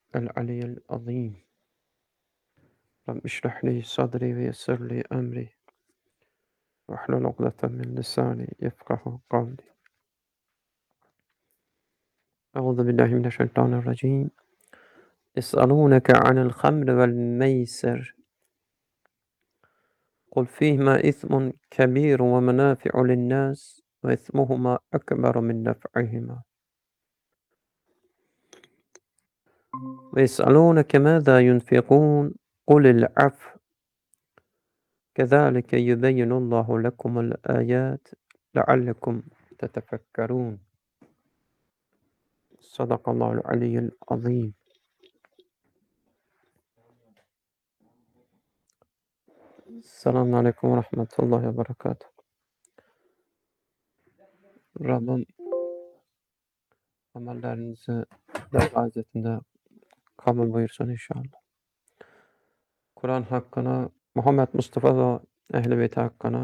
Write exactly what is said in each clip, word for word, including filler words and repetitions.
العلي العظيم. رب اشرح لي صدري ويسر لي أمري واحلل عقدة من لساني يفقه قولي. أعوذ بالله من الشيطان الرجيم. يسألونك عن الخمر والميسر قل فيهما إثم كبير ومنافع للناس وإثمهما أكبر من نفعهما ويسألونك ماذا ينفقون قل العفو كذلك يبين الله لكم الآيات لعلكم تتفكرون. صدق الله العلي العظيم. Selamun Aleyküm ve Rahmetullahi ve Berekatuhu. Rabbim amellerinizi de gazetinde kabul buyursun inşallah. Kur'an hakkına, Muhammed Mustafa ve Ehl-i Beyti hakkına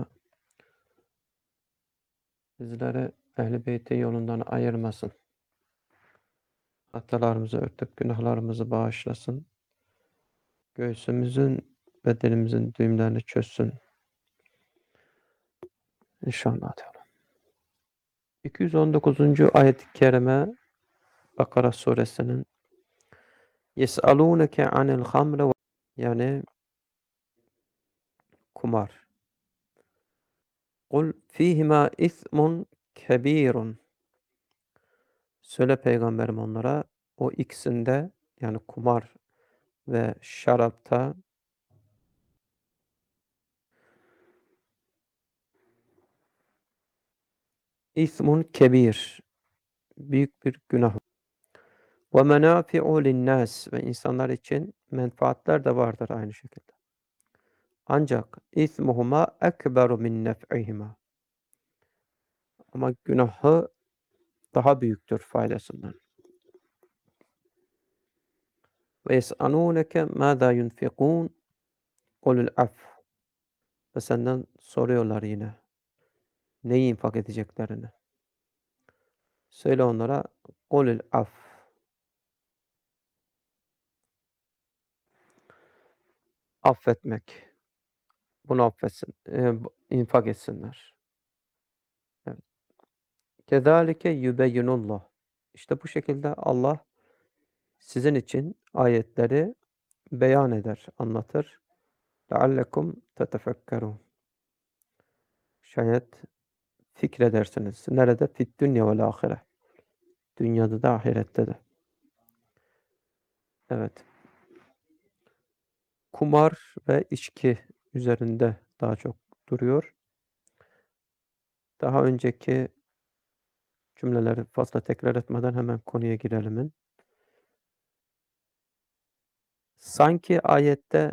bizleri Ehl-i Beyti yolundan ayırmasın. Hatalarımızı örtüp günahlarımızı bağışlasın. Göğsümüzün ve dilimizin düğümlerini çözsün. İnşallah. iki yüz on dokuzuncu ayet-i kerime Bakara suresinin Yes'alûneke anil hamre, yani kumar. Kul fîhimâ ismun kebîrun. Söyle peygamberim onlara, o ikisinde, yani kumar ve şarapta ismun kebir, büyük bir günah. Ve menâfi'u linnâs, ve insanlar için menfaatler de vardır aynı şekilde. Ancak ismuhuma ekberu min nef'ihima, ama günahı daha büyüktür faydasından. Ve yes'alûneke mâzâ yunfikûn kulul af, ve senden soruyorlar yine neyi infak edeceklerini. Söyle onlara kulul af, affetmek, bunu affetsin, e, infak etsinler. Evet. Kezalike yubeyyinullah. İşte bu şekilde Allah sizin için ayetleri beyan eder, anlatır. Leallekum tetefekkerun. Şayet fikredersiniz. Nerede? Fid dünya vel ahire. Dünyada da ahirette de. Evet. Kumar ve içki üzerinde daha çok duruyor. Daha önceki cümleleri fazla tekrar etmeden hemen konuya girelim. Sanki ayette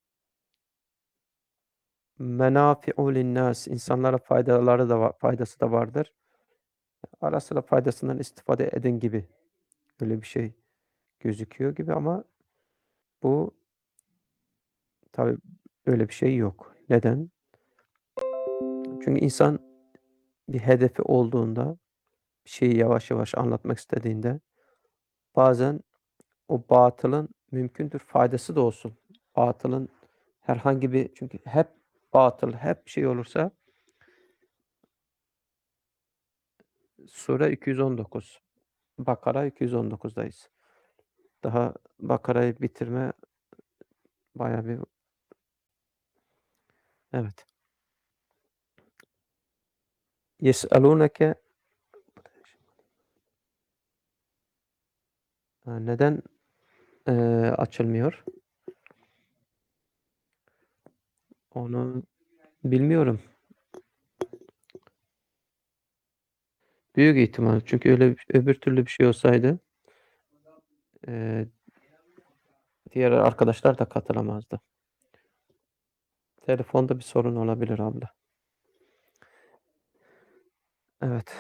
menafi'u linnâs, insanlara faydaları da var, faydası da vardır. Ara sıra faydasından istifade edin gibi öyle bir şey gözüküyor gibi, ama bu tabii öyle bir şey yok. Neden? Çünkü insan bir hedefi olduğunda, bir şeyi yavaş yavaş anlatmak istediğinde bazen o batılın mümkündür faydası da olsun. Batılın herhangi bir, çünkü hep batıl, hep şey olursa. Sure iki yüz on dokuz. Bakara iki yüz on dokuzdayız. Daha Bakara'yı bitirme bayağı bir. Evet. Yes'alûneke, neden eee, açılmıyor? Onu bilmiyorum. Büyük ihtimal. Çünkü öyle öbür türlü bir şey olsaydı eee, diğer arkadaşlar da katılamazdı. Telefonda bir sorun olabilir abla. Evet.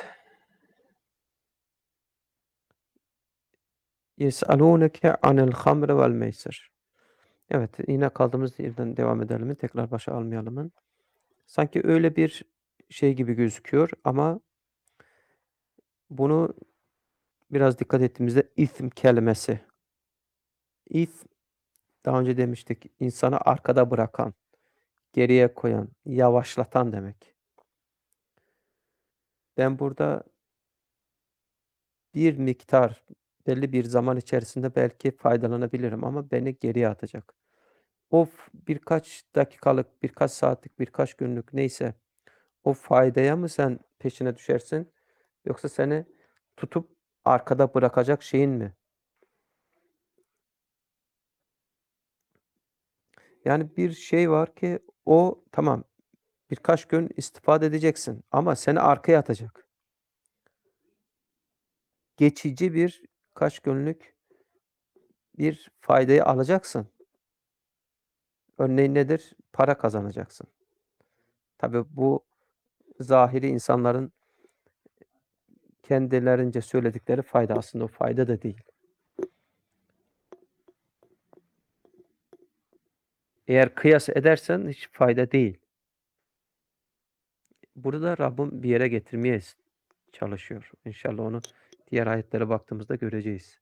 Yes'alûneke anil hamre vel meysir. Evet, yine kaldığımız yerden devam edelim. Tekrar başa almayalım. Sanki öyle bir şey gibi gözüküyor, ama bunu biraz dikkat ettiğimizde ism kelimesi İth, daha önce demiştik, insanı arkada bırakan, geriye koyan, yavaşlatan demek. Ben burada bir miktar, belli bir zaman içerisinde belki faydalanabilirim ama beni geriye atacak. O f birkaç dakikalık, birkaç saatlik, birkaç günlük neyse o faydaya mı sen peşine düşersin yoksa seni tutup arkada bırakacak şeyin mi? Yani bir şey var ki o tamam, birkaç gün istifade edeceksin ama seni arkaya atacak. Geçici bir kaç günlük bir faydayı alacaksın. Örneğin nedir? Para kazanacaksın. Tabii bu zahiri insanların kendilerince söyledikleri fayda aslında o fayda da değil. Eğer kıyas edersen hiç fayda değil. Burada Rabbim bir yere getirmeye çalışıyor. İnşallah onu diğer ayetlere baktığımızda göreceğiz.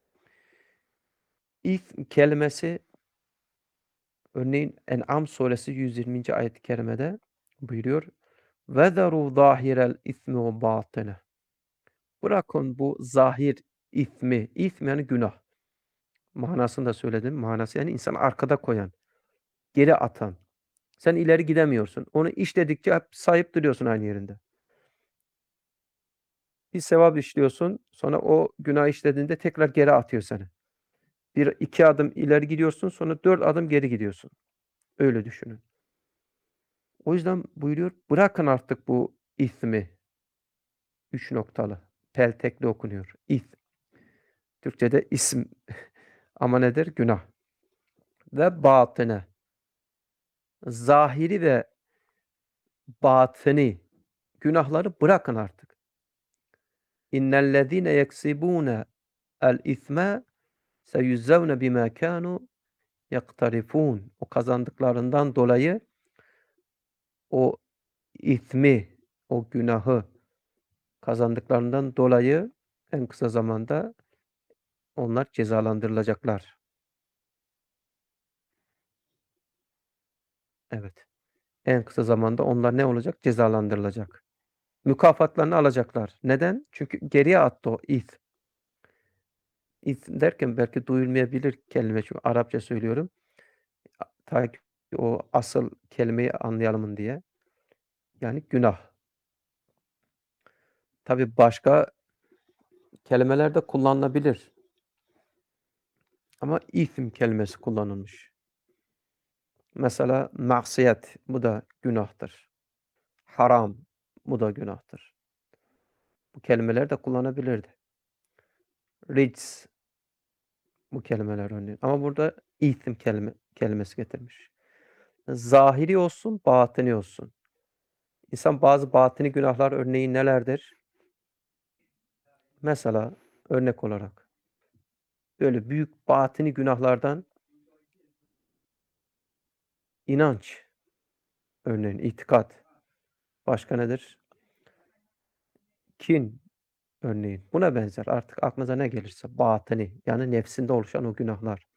İth kelimesi örneğin En'am suresi yüz yirminci ayet-i kerimede buyuruyor. وَذَرُوا ظَاهِرَ الْاِثْمِ وَبَاطِنَهُ. Bırakın bu zahir ismi, ism yani günah. Manasını da söyledim. Manası yani insanı arkada koyan, geri atan. Sen ileri gidemiyorsun. Onu işledikçe hep sayıp duruyorsun aynı yerinde. Bir sevap işliyorsun, sonra o günah işlediğinde tekrar geri atıyor seni. Bir iki adım ileri gidiyorsun, sonra dört adım geri gidiyorsun. Öyle düşünün. O yüzden buyuruyor, bırakın artık bu ismi. Üç noktalı. Peltekli okunuyor. İth. Türkçede isim ama nedir? Günah. Ve batine. Zahiri ve batini günahları bırakın artık. İnnellezîne yeksibûne el isme seyüzzevne bimâ kânû yaktarifûn. O kazandıklarından dolayı o ismi, o günahı kazandıklarından dolayı en kısa zamanda onlar cezalandırılacaklar. Evet. En kısa zamanda onlar ne olacak? Cezalandırılacak. Mükafatlarını alacaklar. Neden? Çünkü geriye attı o ith. İth derken belki duyulmayabilir kelime çünkü Arapça söylüyorum. A ta ki o asıl kelimeyi anlayalım diye. Yani günah. Tabii başka kelimeler de kullanılabilir ama ithm kelimesi kullanılmış. Mesela masiyet, bu da günahtır. Haram, bu da günahtır. Bu kelimeleri de kullanabilirdi. Rics, bu kelimeler örneğin. Ama burada ithm kelime, kelimesi getirmiş. Zahiri olsun, batini olsun. İnsan bazı batini günahlar örneğin nelerdir? Mesela örnek olarak böyle büyük batini günahlardan inanç, örneğin itikat. Başka nedir? Kin örneğin. Buna benzer artık aklınıza ne gelirse batini yani nefsinde oluşan o günahlar.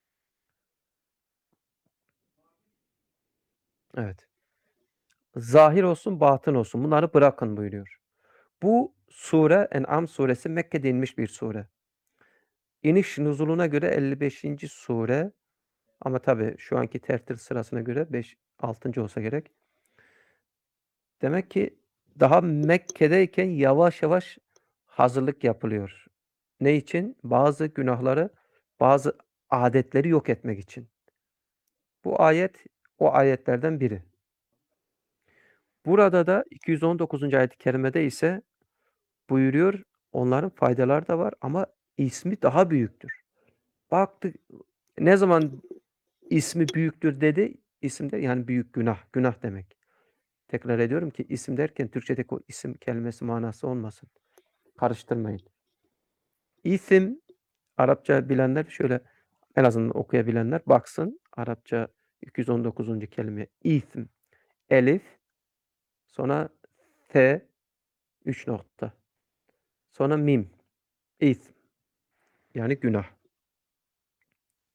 Evet. Zahir olsun, batın olsun bunları bırakın buyuruyor. Bu sure En'am suresi Mekke'de inmiş bir sure. İniş nüzuluna göre elli beşinci sure ama tabii şu anki tertip sırasına göre beş altıncı olsa gerek. Demek ki daha Mekke'deyken yavaş yavaş hazırlık yapılıyor. Ne için? Bazı günahları, bazı adetleri yok etmek için. Bu ayet o ayetlerden biri. Burada da iki yüz on dokuzuncu ayet-i kerimede ise buyuruyor, onların faydaları da var ama ismi daha büyüktür. Baktık ne zaman ismi büyüktür dedi, isim de yani büyük günah, günah demek. Tekrar ediyorum ki isim derken Türkçedeki o isim kelimesi manası olmasın. Karıştırmayın. İsim, Arapça bilenler şöyle en azından okuyabilenler baksın. Arapça iki yüz on dokuzuncu kelime İsm. Elif, sonra T, üç nokta. Sonra mim. İsm. Yani günah.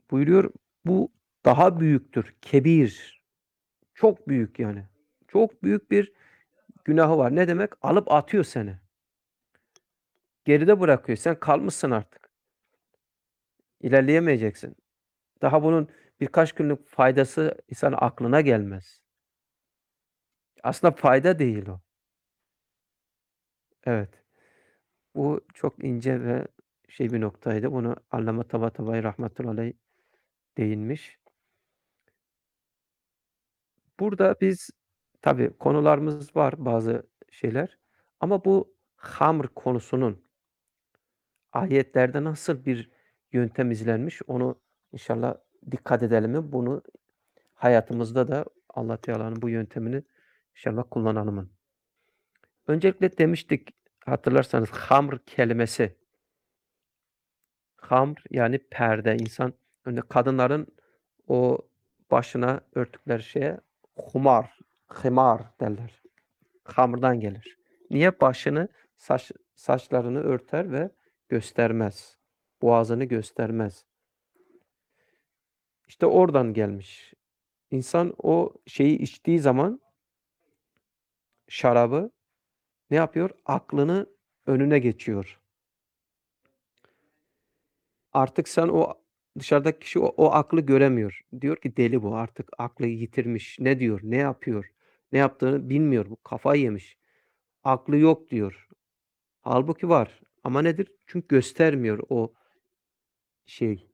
Buyuruyor, bu daha büyüktür. Kebir. Çok büyük yani. Çok büyük bir günahı var. Ne demek? Alıp atıyor seni. Geride bırakıyor. Sen kalmışsın artık. İlerleyemeyeceksin. Daha bunun birkaç günlük faydası insanın aklına gelmez. Aslında fayda değil o. Evet. Bu çok ince ve şey bir noktaydı. Bunu Allame Tabatabai rahmetullahi aleyh değinmiş. Burada biz tabii konularımız var, bazı şeyler ama bu hamr konusunun ayetlerde nasıl bir yöntem izlenmiş onu inşallah dikkat edelim mi? Bunu hayatımızda da Allah Teala'nın bu yöntemini inşallah kullanalım. Öncelikle demiştik, hatırlarsanız hamr kelimesi. Hamr yani perde. İnsan önde kadınların o başına örtükleri şeye humar, himar derler. Hamrdan gelir. Niye? Başını, saç saçlarını örter ve göstermez. Boğazını göstermez. İşte oradan gelmiş. İnsan o şeyi içtiği zaman şarabı ne yapıyor? Aklını önüne geçiyor. Artık sen o dışarıdaki kişi o o aklı göremiyor. Diyor ki deli bu, artık aklı yitirmiş. Ne diyor, ne yapıyor, ne yaptığını bilmiyor. Bu kafayı yemiş. Aklı yok diyor. Hâlbuki var ama nedir? Çünkü göstermiyor o şey,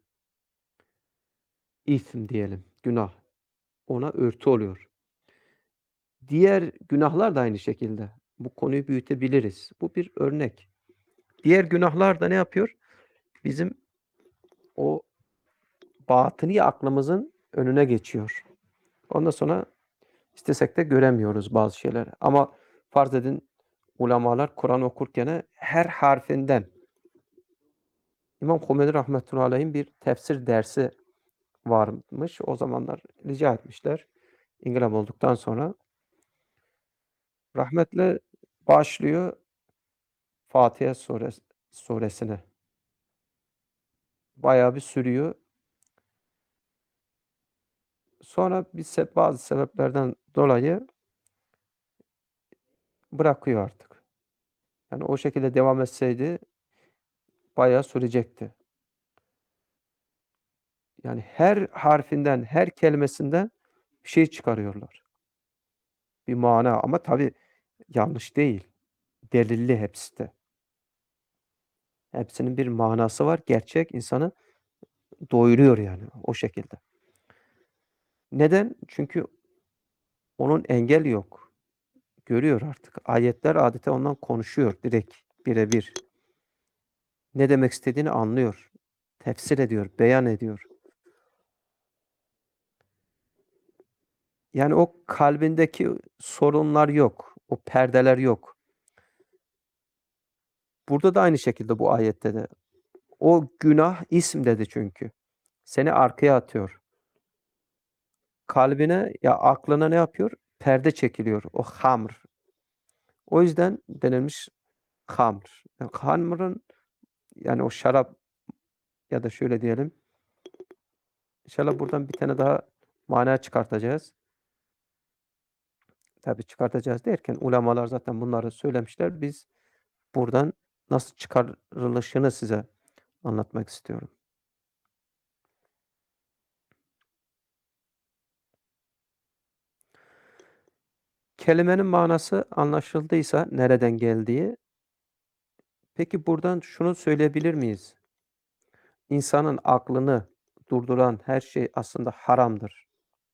ism diyelim, günah. Ona örtü oluyor. Diğer günahlar da aynı şekilde. Bu konuyu büyütebiliriz. Bu bir örnek. Diğer günahlar da ne yapıyor? Bizim o batini aklımızın önüne geçiyor. Ondan sonra istesek de göremiyoruz bazı şeyleri. Ama farz edin ulemalar Kur'an okurken her harfinden İmam Hümeyni rahmetullahi aleyhin bir tefsir dersi varmış. O zamanlar rica etmişler. İngilizce olduktan sonra rahmetle başlıyor Fatiha sures suresine. Bayağı bir sürüyor. Sonra bir se bazı sebeplerden dolayı bırakıyor artık. Yani o şekilde devam etseydi bayağı sürecekti. Yani her harfinden, her kelimesinden bir şey çıkarıyorlar. Bir mana ama tabii yanlış değil. Delilli hepsi de. Hepsinin bir manası var. Gerçek insanı doyuruyor yani o şekilde. Neden? Çünkü onun engeli yok. Görüyor artık. Ayetler adeta ondan konuşuyor direkt, birebir. Ne demek istediğini anlıyor. Tefsir ediyor, beyan ediyor. Yani o kalbindeki sorunlar yok. O perdeler yok. Burada da aynı şekilde bu ayette de. O günah isim dedi çünkü. Seni arkaya atıyor. Kalbine ya aklına ne yapıyor? Perde çekiliyor. O hamr. O yüzden denilmiş hamr. Yani hamrın yani o şarap ya da şöyle diyelim. İnşallah buradan bir tane daha mana çıkartacağız. Tabii çıkartacağız derken ulemalar zaten bunları söylemişler. Biz buradan nasıl çıkarılışını size anlatmak istiyorum. Kelimenin manası anlaşıldıysa nereden geldiği, peki buradan şunu söyleyebilir miyiz? İnsanın aklını durduran her şey aslında haramdır.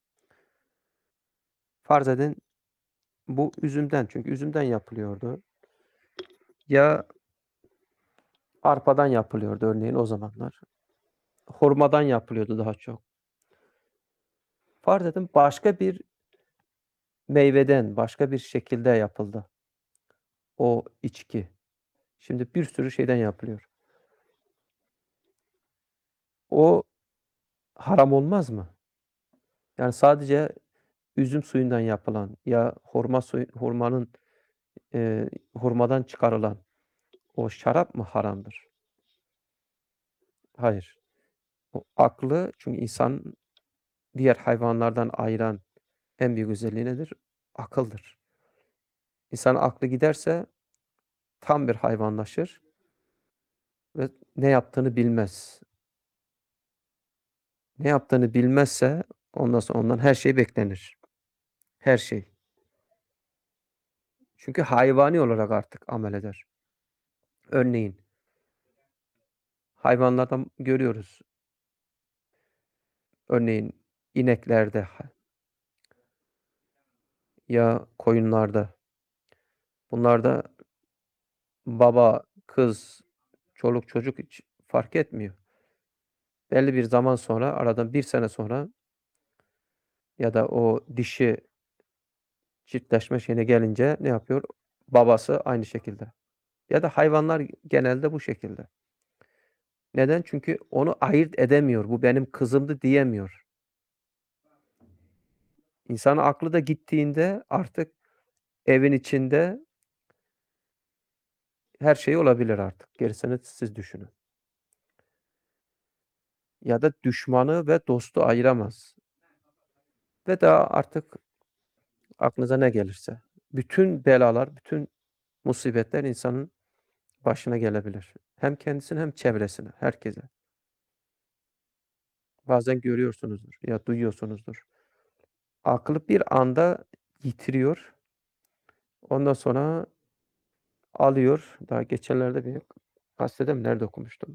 Farz edin bu üzümden, çünkü üzümden yapılıyordu. Ya arpadan yapılıyordu örneğin o zamanlar. Hurmadan yapılıyordu daha çok. Farz edin başka bir meyveden, başka bir şekilde yapıldı o içki. Şimdi bir sürü şeyden yapılıyor. O haram olmaz mı? Yani sadece üzüm suyundan yapılan ya hurma suyu hurmanın, eee, hurmadan çıkarılan o şarap mı haramdır? Hayır. O aklı çünkü insan diğer hayvanlardan ayıran en büyük özelliği nedir? Akıldır. İnsanın aklı giderse tam bir hayvanlaşır ve ne yaptığını bilmez. Ne yaptığını bilmezse ondan sonra ondan her şey beklenir. Her şey. Çünkü hayvani olarak artık amel eder. Örneğin hayvanlardan görüyoruz. Örneğin ineklerde ha ya koyunlarda. Bunlarda baba, kız, çoluk çocuk hiç fark etmiyor. Belli bir zaman sonra, aradan bir sene sonra ya da o dişi çiftleşme şeyine gelince ne yapıyor? Babası aynı şekilde. Ya da hayvanlar genelde bu şekilde. Neden? Çünkü onu ayırt edemiyor. Bu benim kızımdı diyemiyor. İnsanın aklı da gittiğinde artık evin içinde her şey olabilir artık. Gerisini siz düşünün. Ya da düşmanı ve dostu ayıramaz. Ve daha artık aklınıza ne gelirse. Bütün belalar, bütün musibetler insanın başına gelebilir. Hem kendisine hem çevresine, herkese. Bazen görüyorsunuzdur ya duyuyorsunuzdur. Aklı bir anda yitiriyor. Ondan sonra alıyor. Daha geçenlerde bir gazetede mi nerede okumuştum.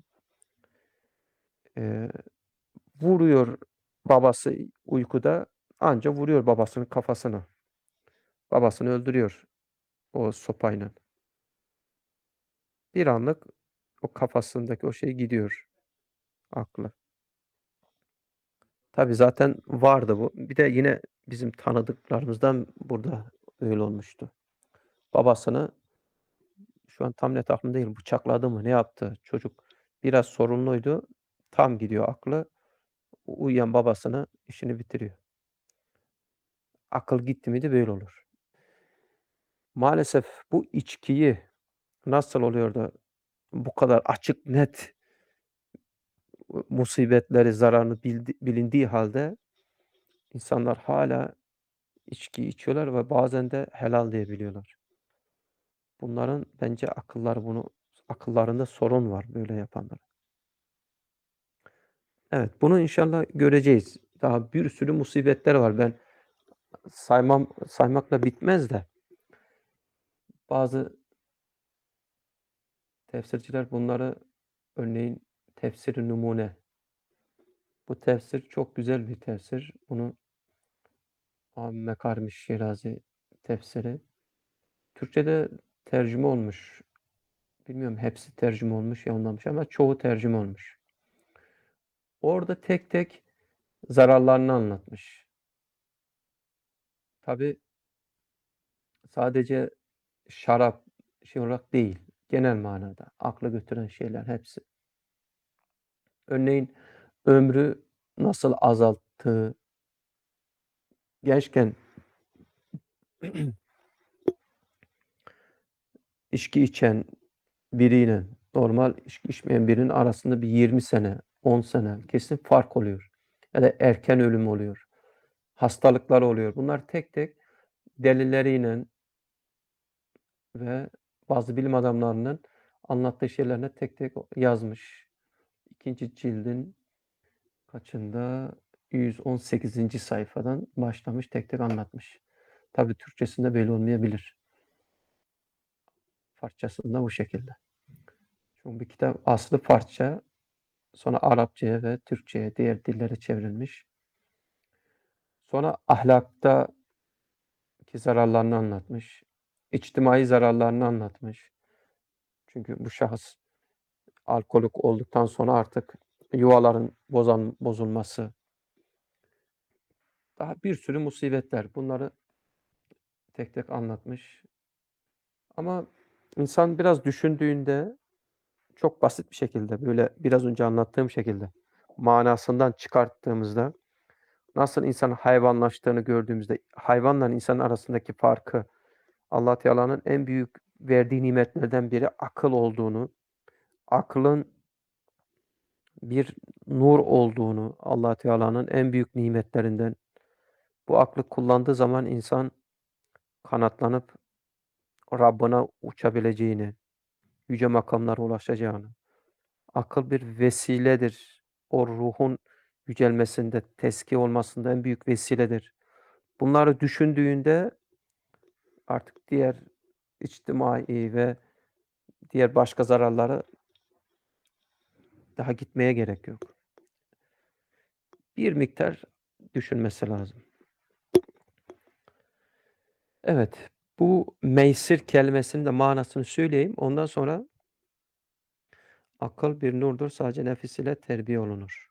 Eee, vuruyor babası uykuda, anca vuruyor babasının kafasına. Babasını öldürüyor o sopayla. Bir anlık o kafasındaki o şey gidiyor, aklı. Tabii zaten vardı bu. Bir de yine bizim tanıdıklarımızdan burada öyle olmuştu. Babasını şu an tam net aklımda değil, bıçakladı mı, ne yaptı? Çocuk biraz sorunluydu. Tam gidiyor aklı. Uyuyan babasını işini bitiriyor. Akıl gitti miydi böyle olur. Maalesef bu içkiyi nasıl oluyor da bu kadar açık, net ı musibetleri, zararını bildi bilindiği hâlde insanlar hâlâ içki içiyorlar ve bazen de helal diyebiliyorlar. Bunların bence akılları bunu akıllarında sorun var böyle yapanların. Evet, bunu inşallah göreceğiz. Daha bir sürü musibetler var. Ben saymam saymakla bitmez de bazı tefsirciler bunları örneğin Tefsir-i Numune. Bu tefsir çok güzel bir tefsir. Bunu Abi Mekarimi Şirazi tefsiri. Türkçede tercüme olmuş. Bilmiyorum hepsi tercüme olmuş, yayınlanmış ama çoğu tercüme olmuş. Orada tek tek zararlarını anlatmış. Tabii sadece şarap şey olarak değil, genel manada akla götüren şeyler hepsi. Örneğin ömrü nasıl azalttığı, gençken içki içen biriyle normal içki içmeyen birinin arasında bir yirmi sene, on sene kesin fark oluyor. Ya da erken ölüm oluyor. Hastalıklar oluyor. Bunlar tek tek delilleriyle ve bazı bilim adamlarının anlattığı şeylerine tek tek o yazmış. ikinci cildin kaçında? yüz on sekizinci sayfadan başlamış, tek tek anlatmış. Tabii Türkçesinde böyle olmayabilir. Farsçasında bu şekilde. Çünkü bir kitap aslı Farsça, sonra Arapçaya ve Türkçeye, diğer dillere çevrilmiş. Sonra ahlakta ki zararlarını anlatmış. İçtimai zararlarını anlatmış. Çünkü bu şahıs alkolik olduktan sonra artık yuvaların bozan bozulması. Daha bir sürü musibetler. Bunları tek tek anlatmış. Ama insan biraz düşündüğünde çok basit bir şekilde, böyle biraz önce anlattığım şekilde manasından çıkarttığımızda nasıl insanın hayvanlaştığını gördüğümüzde, hayvanla insanın arasındaki farkı, Allah Teala'nın en büyük verdiği nimetlerden biri akıl olduğunu, aklın bir nur olduğunu, Allah Teala'nın en büyük nimetlerinden, bu aklı kullandığı zaman insan kanatlanıp Rabbına uçabileceğini, yüce makamlara ulaşacağını, akıl bir vesiledir. O ruhun yücelmesinde, tezkiye olmasında en büyük vesiledir. Bunları düşündüğünde artık diğer içtimai ve diğer başka zararlara daha gitmeye gerek yok. Bir miktar düşünmesi lazım. Evet, bu meysir kelimesinin de manasını söyleyeyim. Ondan sonra akıl bir nurdur, sadece nefis ile terbiye olunur.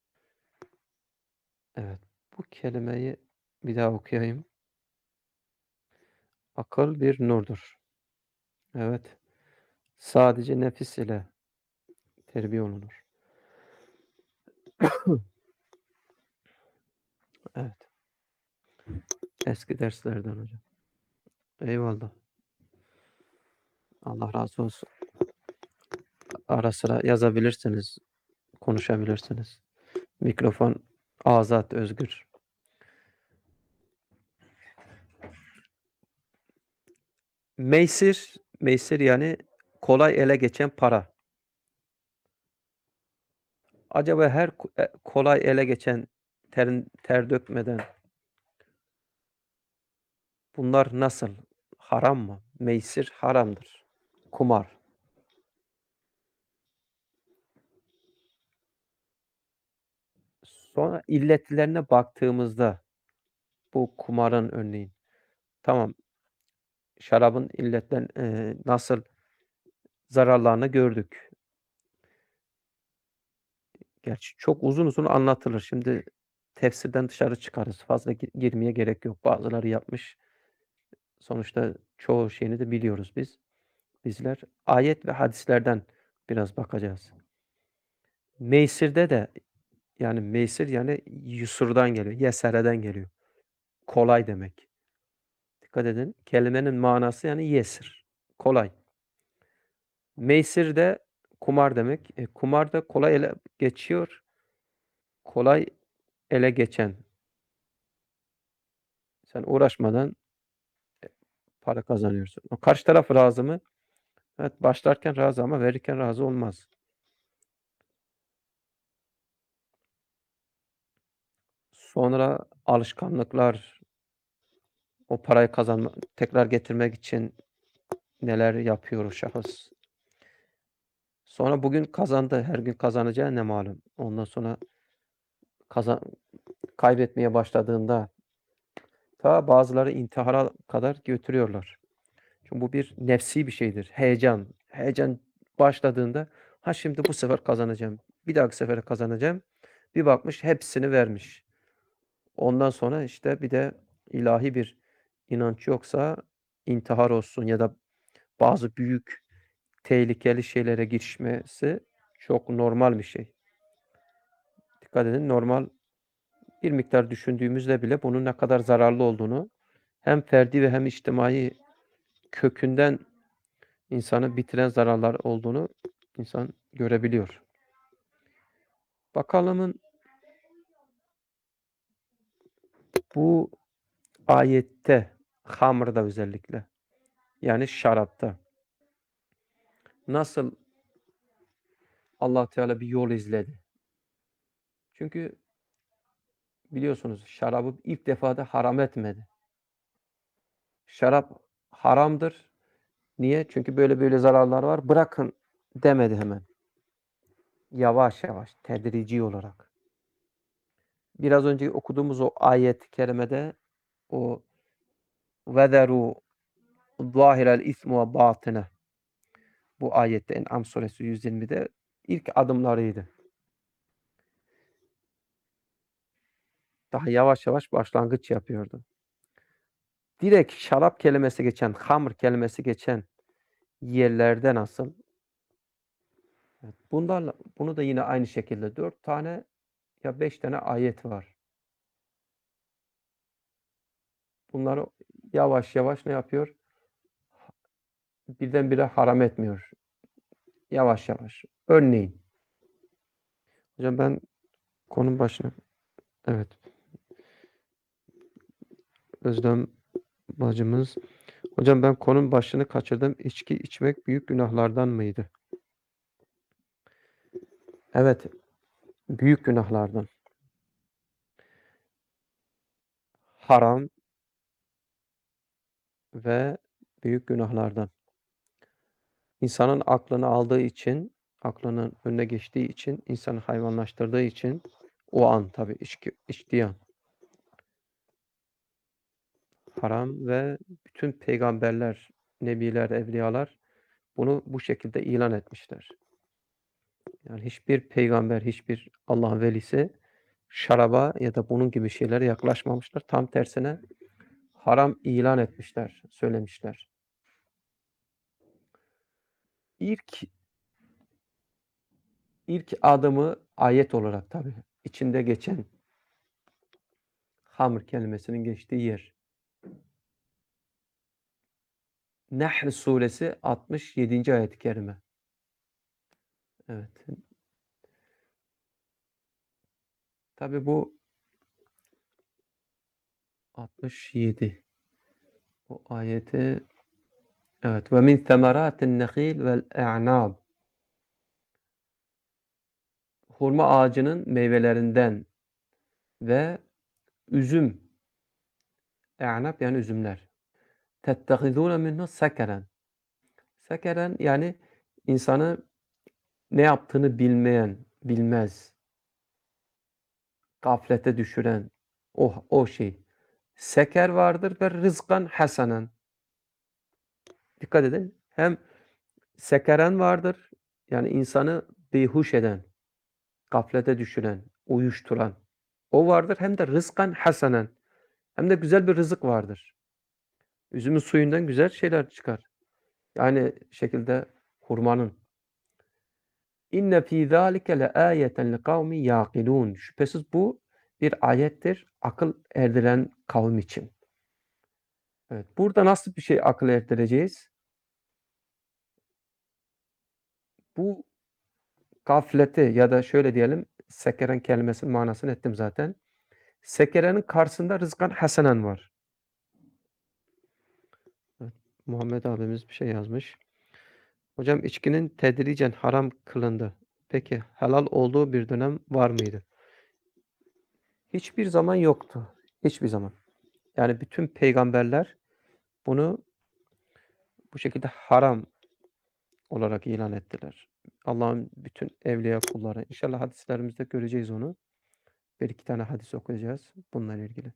Evet, bu kelimeyi bir daha okuyayım. Akıl bir nurdur. Evet, sadece nefis ile terbiye olunur. Evet, eski derslerden hocam. Eyvallah. Allah razı olsun. Ara sıra yazabilirsiniz, konuşabilirsiniz. Mikrofon azat, özgür. Meysir, meysir yani kolay ele geçen para. Acaba her ko e kolay ele geçen, terin ter dökmeden bunlar nasıl? Haram mı? Meysir haramdır. Kumar. Sonra illetlerine baktığımızda bu kumarın örneğin, tamam, şarabın illetten eee, nasıl zararlarını gördük. Gerçi çok uzun uzun anlatılır. Şimdi tefsirden dışarı çıkarız. Fazla gi girmeye gerek yok. Bazıları yapmış. Sonuçta çoğu şeyini de biliyoruz biz, bizler. Ayet ve hadislerden biraz bakacağız. Meysir'de de, yani meysir yani yusurdan geliyor, yesereden geliyor. Kolay demek. Dikkat edin. Kelimenin manası yani yesir, kolay. Meysir de kumar demek. E, kumar da kolay ele geçiyor. Kolay ele geçen. Sen uğraşmadan para kazanıyorsun. O karşı taraf razı mı? Evet, başlarken razı ama verirken razı olmaz. Sonra alışkanlıklar, o parayı kazanma tekrar getirmek için neler yapıyor o şahıs. Sonra bugün kazandı, her gün kazanacağı ne malum. Ondan sonra kazan kaybetmeye başladığında ta bazıları intihara kadar götürüyorlar. Çünkü bu bir nefsi bir şeydir. Heyecan. Heyecan başladığında, ha şimdi bu sefer kazanacağım. Bir dahaki sefere kazanacağım. Bir bakmış hepsini vermiş. Ondan sonra işte bir de ilahi bir inanç yoksa intihar olsun ya da bazı büyük tehlikeli şeylere girişmesi çok normal bir şey. Dikkat edin, normal bir miktar düşündüğümüzde bile bunun ne kadar zararlı olduğunu hem ferdi ve hem içtimai kökünden insanı bitiren zararlar olduğunu insan görebiliyor. Bakalımın bu ayette, hamrda özellikle, yani şarapta nasıl Allah Teala bir yol izledi? Çünkü biliyorsunuz şarabı ilk defa da haram etmedi. Şarap haramdır. Niye? Çünkü böyle böyle zararlar var. Bırakın demedi hemen. Yavaş yavaş, tedrici olarak. Biraz önce okuduğumuz o ayet-i kerimede o "Vezeru zâhirel ismi ve bâtine" bu ayette En'am suresi yüz yirmide ilk adımlarıydı. Daha yavaş yavaş başlangıç yapıyordu. Direkt şarap kelimesi geçen, hamr kelimesi geçen yerlerde nasıl? Evet, bunlarla bunu da yine aynı şekilde dört tane ya beş tane ayet var. Bunları yavaş yavaş ne yapıyor? Birdenbire haram etmiyor. Yavaş yavaş. Örneğin Hocam ben konunun başına evet. Özlem bacımız. Hocam ben konunun başını kaçırdım. İçki içmek büyük günahlardan mıydı? Evet, büyük günahlardan. Haram ve büyük günahlardan. İnsanın aklını aldığı için, aklının önüne geçtiği için, insanı hayvanlaştırdığı için o an tabii içki içtiği an. Haram ve bütün peygamberler, nebiler, evliyalar bunu bu şekilde ilan etmişler. Yani hiçbir peygamber, hiçbir Allah'ın velisi şaraba ya da bunun gibi şeylere yaklaşmamışlar. Tam tersine haram ilan etmişler, söylemişler. İlk ilk adımı ayet olarak tabii içinde geçen hamr kelimesinin geçtiği yer. Nehl suresi altmış yedinci ayet-i kerime. Evet. Tabii bu altmış yedi. O ayeti evet. Ve min semeratin nehil vel e'nab. Hurma ağacının meyvelerinden ve üzüm. E'nab yani üzümler. Tettehizûne minhu sekeren. Sekeren yani insanı ne yaptığını bilmeyen, bilmez, gaflete düşüren o, o şey. Seker vardır ve rızkan hasanen. Dikkat edin. Hem sekeren vardır, yani insanı beyhuş eden, gaflete düşüren, uyuşturan. O vardır. Hem de rızkan hasanen. Hem de güzel bir rızık vardır. Üzümün suyundan güzel şeyler çıkar. Aynı şekilde hurmanın. İnne fî zâlike leâyeten liqavmin yâkilûn. Şüphesiz bu bir ayettir akıl erdiren kavim için. Evet, burada nasıl bir şey akıl erdireceğiz? Bu gafleti ya da şöyle diyelim, sekeren kelimesinin manasını ettim zaten. Sekerenin karşısında rızkan hasenen var. Evet, Muhammed abimiz bir şey yazmış. Hocam içkinin tedricen haram kılındı. Peki helal olduğu bir dönem var mıydı? Hiçbir zaman yoktu. Hiçbir zaman. Yani bütün peygamberler bunu bu şekilde haram olarak ilan ettiler. Allah'ın bütün evliya kulları. İnşallah hadislerimizde göreceğiz onu. Bir iki tane hadis okuyacağız bununla ilgili.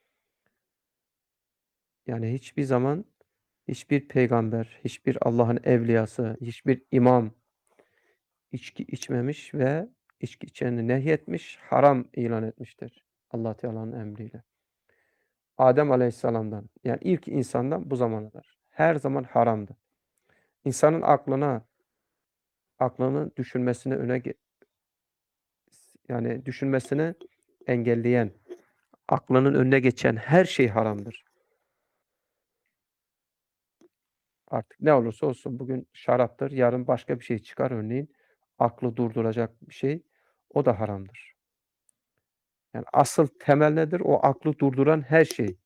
Yani hiçbir zaman hiçbir peygamber, hiçbir Allah'ın evliyası, hiçbir imam içki içmemiş ve içki içeni nehyetmiş, haram ilan etmiştir. Allah Teala'nın emriyle. Adem Aleyhisselam'dan yani ilk insandan bu zamana kadar her zaman haramdı. İnsanın aklına aklını düşünmesine öne ge- yani düşünmesini engelleyen, aklının önüne geçen her şey haramdır. Artık ne olursa olsun bugün şaraptır, yarın başka bir şey çıkar örneğin. Aklı durduracak bir şey, o da haramdır. Yani asıl temel nedir? O aklı durduran her şey.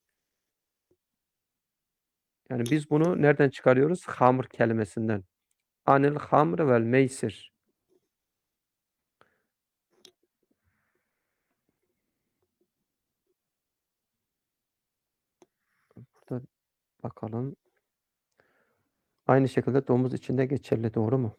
Yani biz bunu nereden çıkarıyoruz? Hamr kelimesinden. Anil hamr vel meysir. Burada bakalım. Aynı şekilde domuz için de geçerli, doğru mu?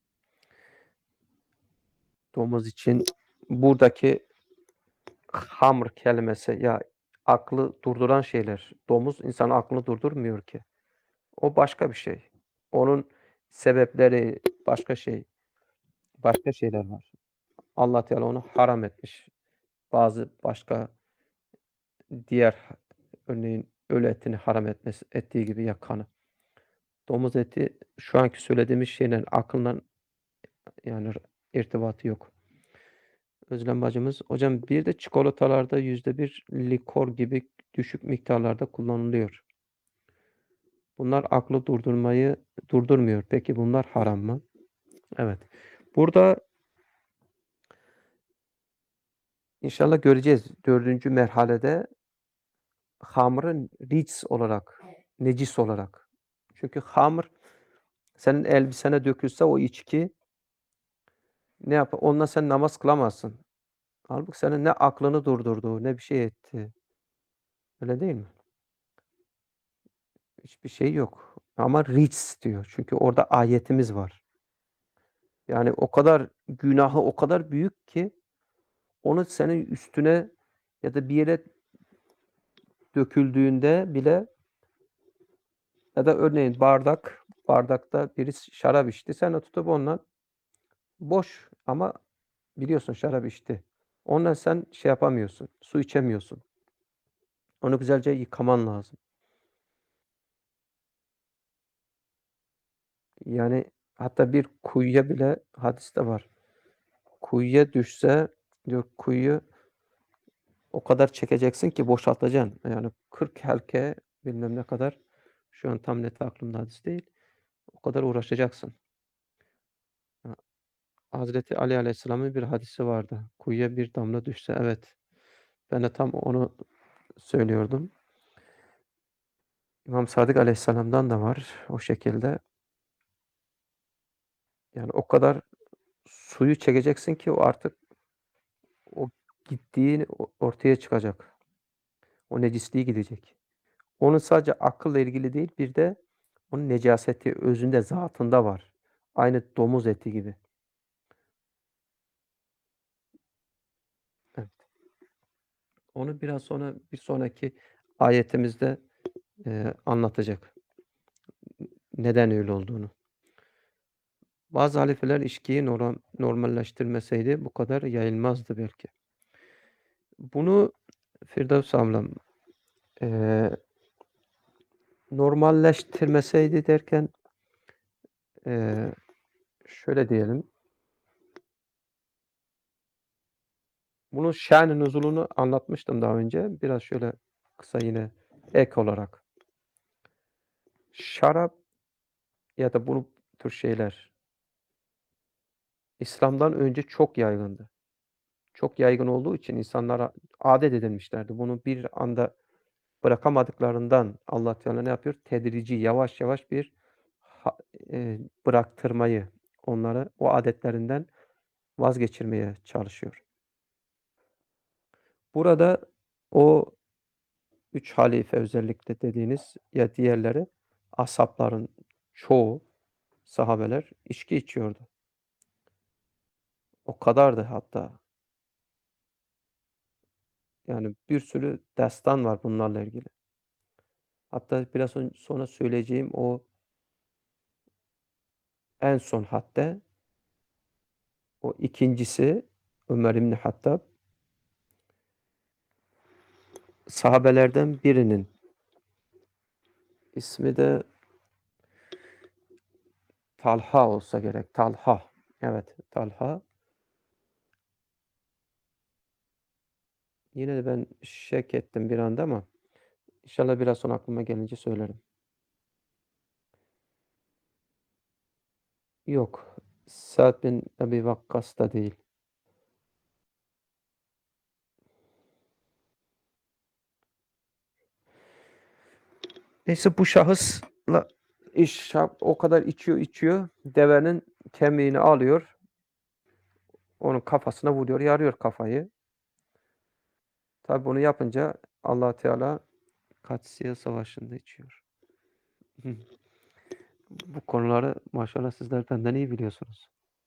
Domuz için buradaki hamr kelimesi ya aklı durduran şeyler. Domuz insanın aklını durdurmuyor ki. O başka bir şey. Onun sebepleri başka şey. Başka şeyler var. Allah Teala onu haram etmiş. Bazı başka diğer örneğin ölü etini haram etmesi ettiği gibi ya kanı. Domuz eti şu anki söylediğimiz şeyle akılla yani irtibatı yok. Özlem bacımız, hocam bir de çikolatalarda yüzde bir likor gibi düşük miktarlarda kullanılıyor. Bunlar aklı durdurmayı durdurmuyor. Peki bunlar haram mı? Evet. Burada İnşallah göreceğiz. dördüncü merhalede hamrın rics olarak, necis olarak. Çünkü hamr senin elbisene dökülse o içki ne yapar? Onunla sen namaz kılamazsın. Hâlbuki senin ne aklını durdurdu, ne bir şey etti. Öyle değil mi? Hiçbir şey yok ama rics diyor. Çünkü orada ayetimiz var. Yani o kadar günahı o kadar büyük ki onu senin üstüne ya da bir yere döküldüğünde bile ya da örneğin bardak, bardakta birisi şarap içti. Sen de tutup onunla boş ama biliyorsun şarap içti. Onunla sen şey yapamıyorsun, su içemiyorsun. Onu güzelce yıkaman lazım. Yani hatta bir kuyuya bile hadiste var. Kuyuya düşse diyor kuyu o kadar çekeceksin ki boşaltacaksın. Yani kırk helke bilmem ne kadar şu an tam net aklımda hadis değil. O kadar uğraşacaksın. Ha, Hazreti Ali Aleyhisselam'ın bir hadisi vardı. Kuyuya bir damla düşse evet. Ben de tam onu söylüyordum. İmam Sadık Aleyhisselam'dan da var o şekilde. Yani o kadar suyu çekeceksin ki o artık o gittiğin o ortaya çıkacak. O necisliği gidecek. Onun sadece akılla ilgili değil, bir de onun necaseti özünde, zatında var. Aynı domuz eti gibi. Evet. Onu biraz sonra bir sonraki ayetimizde, eee, anlatacak. Neden öyle olduğunu. Bazı halifeler içkiyi nora normalleştirmeseydi bu kadar yayılmazdı belki. Bunu Firdevs ablam, eee, normalleştirmeseydi derken, eee, şöyle diyelim, bunun şân-ı nuzulunu anlatmıştım daha önce. Biraz şöyle kısa yine ek olarak. Şarap ya da bu tür şeyler İslam'dan önce çok yaygındı. Çok yaygın olduğu için insanlara adet edinmişlerdi. Bunu bir anda bırakamadıklarından Allah Teala ne yapıyor? Tedrici, yavaş yavaş bir ha eee, bıraktırmayı, onları o adetlerinden vazgeçirmeye çalışıyor. Burada o üç halife özellikle dediğiniz ya diğerleri ashabların çoğu, sahabeler içki içiyordu. O kadardı hatta. Yani bir sürü destan var bunlarla ilgili. Hatta biraz ön sonra söyleyeceğim o en son hadde, o ikincisi Ömer İbni Hattab, sahabelerden birinin ismi de Talha olsa gerek. Talha. Evet, Talha. Yine de ben şek ettim bir anda ama inşallah biraz sonra aklıma gelince söylerim. Yok, Sa'd bin Ebi Vakkas da değil. Neyse bu şahısla iş o kadar içiyor, içiyor. Devenin kemiğini alıyor. Onun kafasına vuruyor, yarıyor kafayı. Tabi bunu yapınca Allah Teala Kadsiye Savaşı'nda içiyor. Bu konuları maşallah sizler benden iyi biliyorsunuz.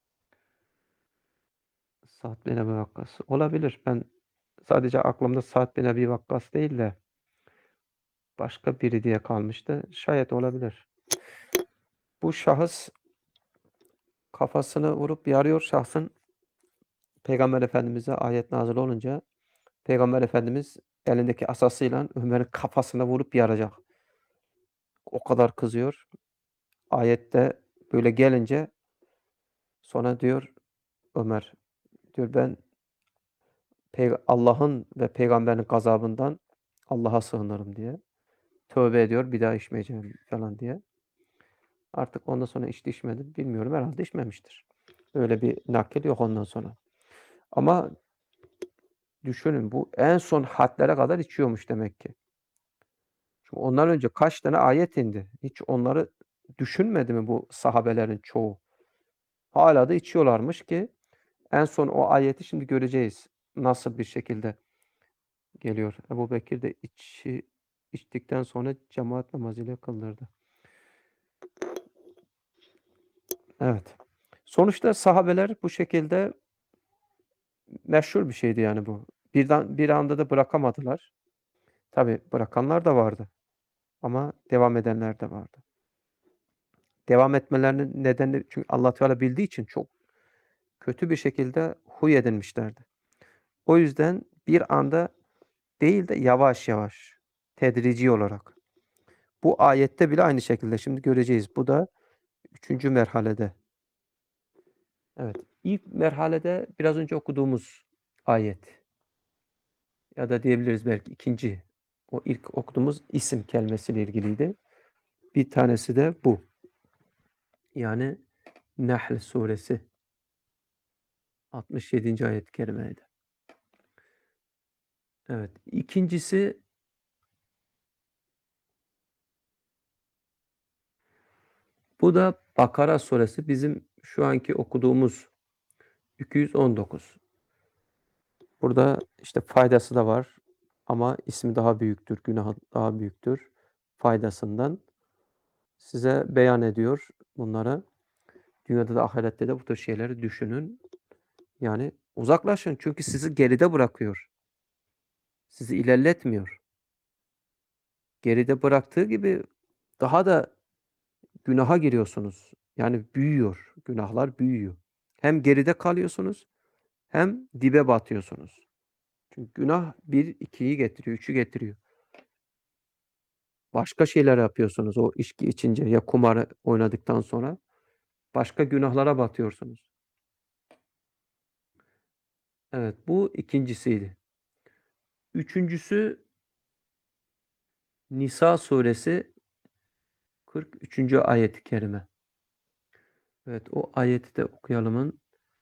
Sa'd bin Ebi Vakkas. Olabilir. Ben sadece aklımda Sa'd bin Ebi Vakkas değil de başka biri diye kalmıştı. Şayet olabilir. Bu şahıs kafasını vurup yarıyor şahsın. Peygamber Efendimiz'e ayet nazil olunca Peygamber Efendimiz elindeki asasıyla Ömer'in kafasına vurup yaracak. O kadar kızıyor. Ayette böyle gelince sonra diyor Ömer, diyor ben Peyg Allah'ın ve peygamberinin gazabından Allah'a sığınırım diye. Tövbe ediyor, bir daha içmeyeceğim falan diye. Artık ondan sonra içti içmedi bilmiyorum. Herhalde içmemiştir. Öyle bir nakil yok ondan sonra. Ama Düşünün bu en son hadlere kadar içiyormuş demek ki. Çünkü ondan önce kaç tane ayet indi? Hiç onları düşünmedi mi bu sahabelerin çoğu? Hâlâ da içiyorlarmış ki en son o ayeti şimdi göreceğiz. Nasıl bir şekilde geliyor. Ebubekir de içi içtikten sonra cemaat namazıyla kıldırdı. Evet. Sonuçta sahabeler bu şekilde meşhur bir şeydi yani bu. Birden bir anda da bırakamadılar. Tabii bırakanlar da vardı ama devam edenler de vardı. Devam etmelerinin nedeni çünkü Allah Teala bildiği için çok kötü bir şekilde huy edinmişlerdi. O yüzden bir anda değil de yavaş yavaş, tedrici olarak. Bu ayette bile aynı şekilde şimdi göreceğiz. Bu da üçüncü merhalede. Evet. İlk merhalede biraz önce okuduğumuz ayet ya da diyebiliriz belki ikinci. O ilk okuduğumuz isim kelimesiyle ilgiliydi. Bir tanesi de bu. Yani Nahl suresi altmış yedinci ayet-i kerimeydi. Evet. İkincisi bu da Bakara suresi. Bizim şu anki okuduğumuz iki yüz on dokuz. Burada işte faydası da var ama ismi daha büyüktür, günahı daha büyüktür faydasından. Size beyan ediyor bunları. Dünyada da ahirette de bu tür şeyleri düşünün. Yani uzaklaşın çünkü sizi geride bırakıyor. Sizi ilerletmiyor. Geride bıraktığı gibi daha da günaha giriyorsunuz. Yani büyüyor. Günahlar büyüyor. Hem geride kalıyorsunuz hem dibe batıyorsunuz. Çünkü günah bir, ikiyi getiriyor, üçü getiriyor. Başka şeyler yapıyorsunuz o içki içince ya kumar oynadıktan sonra başka günahlara batıyorsunuz. Evet, bu ikincisiydi. Üçüncüsü Nisa suresi kırk üçüncü ayet-i kerime. Evet, o ayeti de okuyalımın.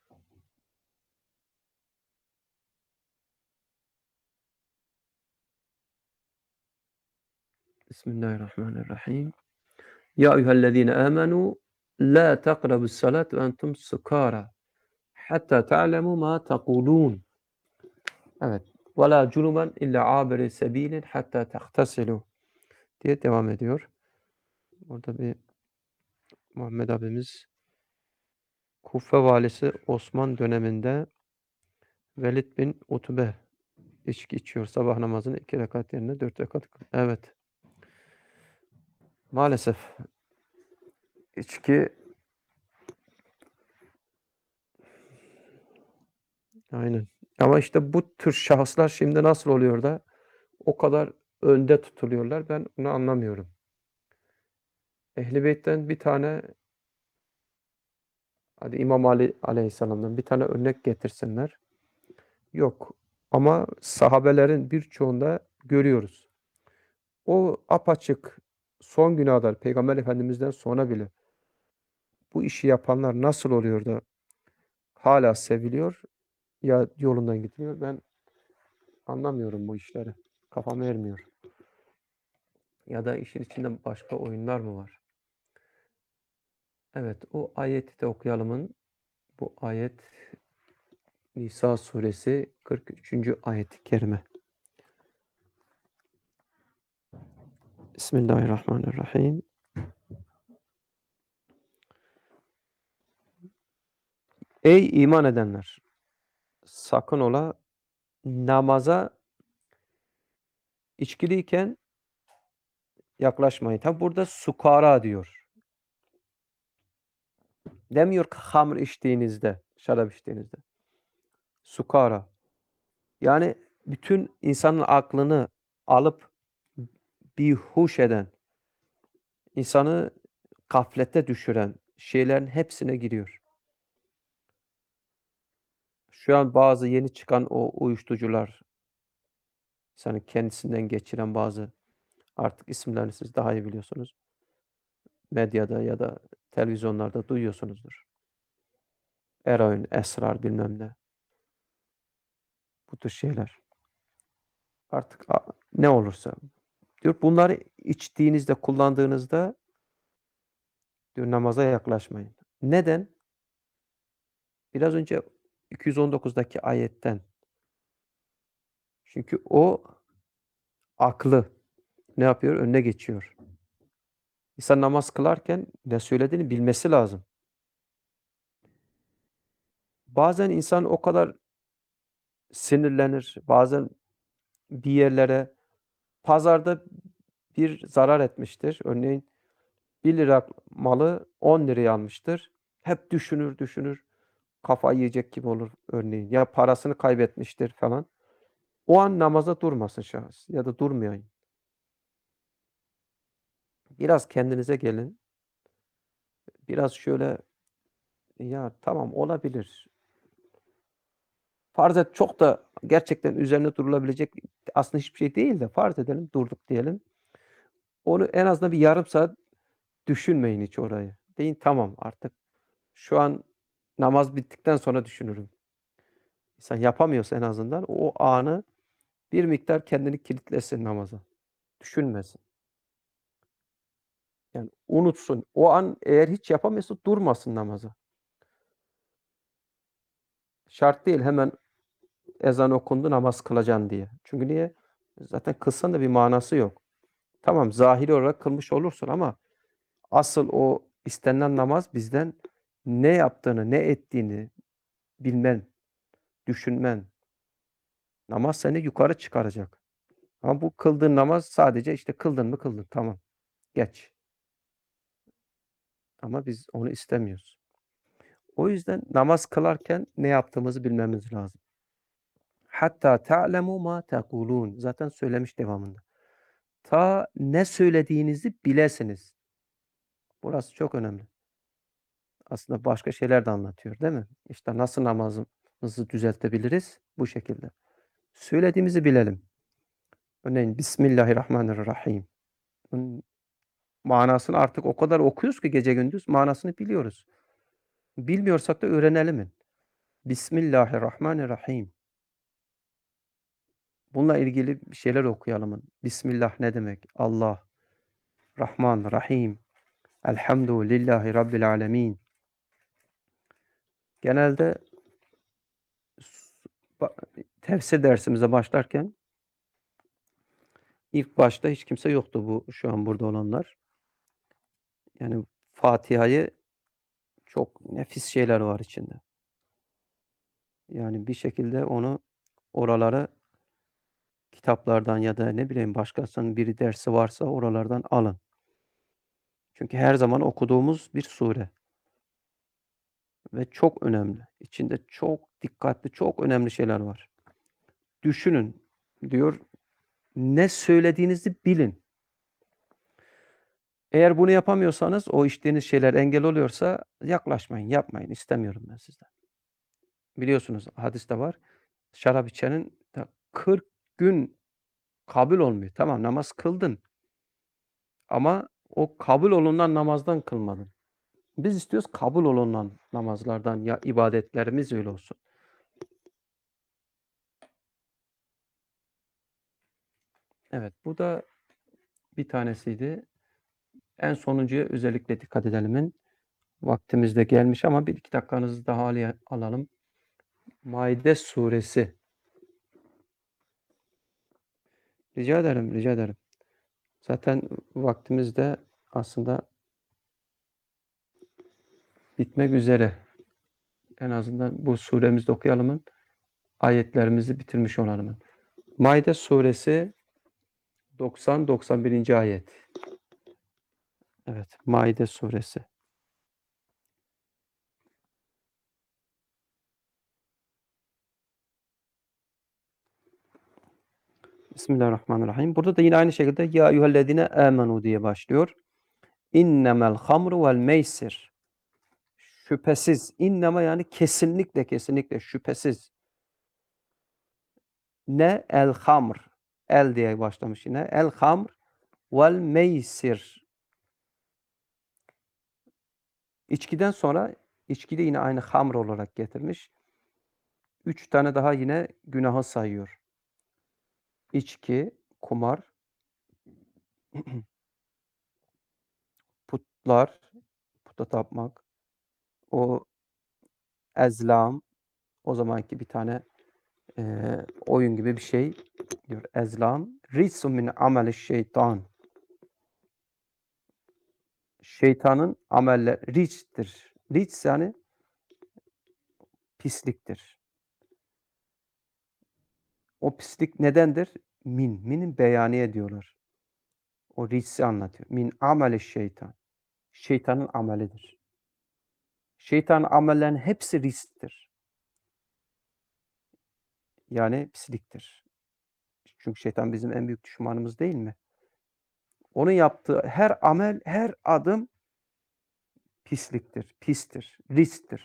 Bismillahirrahmanirrahim. Ya eyyühellezine amenu la taqrabus salat ve entum sukara hatta ta'lemu ma taqulun. Evet. Ve la cunuben illa abiri sebilin hatta tahtasilu diye devam ediyor. Orada bir Muhammed abimiz Kufe valisi Osman döneminde Velid bin Utbe içki içiyor. Sabah namazını iki rekat yerine dört rekat kıl. Evet. Maalesef içki aynen. Ama işte bu tür şahıslar şimdi nasıl oluyor da o kadar önde tutuluyorlar? Ben bunu anlamıyorum. Ehl-i Beyt'ten bir tane hadi İmam Ali Aleyhisselam'dan bir tane örnek getirsinler. Yok. Ama sahabelerin birçoğunda görüyoruz. O apaçık son günahlar Peygamber Efendimiz'den sonra bile bu işi yapanlar nasıl oluyor da hala seviliyor ya yolundan gitmiyor? Ben anlamıyorum bu işleri. Kafam ermiyor. Ya da işin içinde başka oyunlar mı var? Evet, o ayeti de okuyalımın. Bu ayet Nisa suresi kırk üçüncü ayet-i kerime. Bismillahirrahmanirrahim. Ey iman edenler! Sakın ola namaza içkiliyken yaklaşmayın. Tabi burada sukara diyor. Demiyor ki hamr içtiğinizde, şarap içtiğinizde. Sukara. Yani bütün insanın aklını alıp bihuş eden, insanı gaflete düşüren şeylerin hepsine giriyor. Şu an bazı yeni çıkan o uyuşturucular, insanı kendisinden geçiren bazı artık isimlerini siz daha iyi biliyorsunuz. Medyada ya da televizyonlarda duyuyorsunuzdur. Eroin, esrar bilmem ne. bu tür şeyler. Artık a ne olursa. Diyor bunları içtiğinizde, kullandığınızda diyor namaza yaklaşmayın. Neden? Biraz önce iki yüz on dokuzdaki ayetten. Çünkü o aklı ne yapıyor? Önüne geçiyor. İnsan namaz kılarken ne söylediğini bilmesi lazım. Bazen insan o kadar sinirlenir, bazen bir yerlere pazarda bir zarar etmiştir. Örneğin bir lira malı on liraya almıştır. Hep düşünür, düşünür. Kafayı yiyecek gibi olur örneğin. Ya parasını kaybetmiştir falan. O an namaza durmasın şahıs ya da durmayın. Biraz kendinize gelin. Biraz şöyle, ya tamam olabilir. Farz et çok da gerçekten üzerine durulabilecek aslında hiçbir şey değil de farz edelim durduk diyelim. Onu en azından bir yarım saat düşünmeyin hiç orayı. Deyin tamam artık şu an namaz bittikten sonra düşünürüm. İnsan yapamıyorsa en azından o anı bir miktar kendini kilitlesin namaza. Düşünmesin. Yani unutsun. O an eğer hiç yapamıyorsa durmasın namaza. Şart değil hemen ezan okundu namaz kılacaksın diye. Çünkü niye? Zaten kılsan da bir manası yok. Tamam zahiri olarak kılmış olursun ama asıl o istenilen namaz bizden ne yaptığını, ne ettiğini bilmen, düşünmen. Namaz seni yukarı çıkaracak. Ama bu kıldığın namaz sadece işte kıldın mı kıldın tamam geç. Ama biz onu istemiyoruz. O yüzden namaz kılarken ne yaptığımızı bilmemiz lazım. Hatta ta'lemu ma tekulun. Zaten söylemiş devamında. Ta ne söylediğinizi bilesiniz. Burası çok önemli. Aslında başka şeyler de anlatıyor, değil mi? İşte nasıl namazımızı düzeltebiliriz? Bu şekilde. Söylediğimizi bilelim. Örneğin Bismillahirrahmanirrahim. Bunun manasını artık o kadar okuyoruz ki gece gündüz manasını biliyoruz. Bilmiyorsak da öğrenelim. Bismillahirrahmanirrahim. Bununla ilgili bir şeyler okuyalım. Bismillah ne demek? Allah, Rahman, Rahim. Elhamdülillahi Rabbil alemin. Genelde tefsir dersimize başlarken ilk başta hiç kimse yoktu bu şu an burada olanlar. Yani Fatiha'yı çok nefis şeyler var içinde. Yani bir şekilde onu oraları kitaplardan ya da ne bileyim başkasının biri dersi varsa oralardan alın. Çünkü her zaman okuduğumuz bir sure ve çok önemli. İçinde çok dikkatli, çok önemli şeyler var. Düşünün diyor, ne söylediğinizi bilin. Eğer bunu yapamıyorsanız, o içtiğiniz şeyler engel oluyorsa yaklaşmayın, yapmayın. İstemiyorum ben sizden. Biliyorsunuz hadiste var. Şarap içenin kırk gün kabul olmuyor. Tamam namaz kıldın ama o kabul olunan namazdan kılmadın. Biz istiyoruz kabul olunan namazlardan ya ibadetlerimiz öyle olsun. Evet bu da bir tanesiydi. En sonuncuya özellikle dikkat edelim. Vaktimiz de gelmiş ama bir iki dakikanızı daha alalım. Maide suresi. Rica ederim, rica ederim. Zaten vaktimiz de aslında bitmek üzere. En azından bu suremizde okuyalım. Ayetlerimizi bitirmiş olalım. Maide suresi doksan doksan birinci ayet. Evet, Maide suresi. Bismillahirrahmanirrahim. Burada da yine aynı şekilde ya eyyühellezine amenu diye başlıyor. İnnemel hamru vel meysir. Şüphesiz. İnneme yani kesinlikle kesinlikle şüphesiz. Ne el hamr. El diye başlamış yine. El hamr vel meysir. İçkiden sonra içki de yine aynı hamr olarak getirmiş. üç tane daha yine günahı sayıyor. İçki, kumar, putlar, puta tapmak, o ezlam, o zamanki bir tane, eee, oyun gibi bir şey diyor. Ezlam, ritsun min ameliş-şeytan. Şeytanın amelleri riçtir. Rics yani pisliktir. O pislik nedendir? Min, minin beyaniye diyorlar. O ricsi anlatıyor. Min ameliş-şeytan. Şeytanın amelidir. Şeytanın amellerinin hepsi riçtir. Yani pisliktir. Çünkü şeytan bizim en büyük düşmanımız değil mi? Onun yaptığı her amel, her adım pisliktir, pistir, risktir.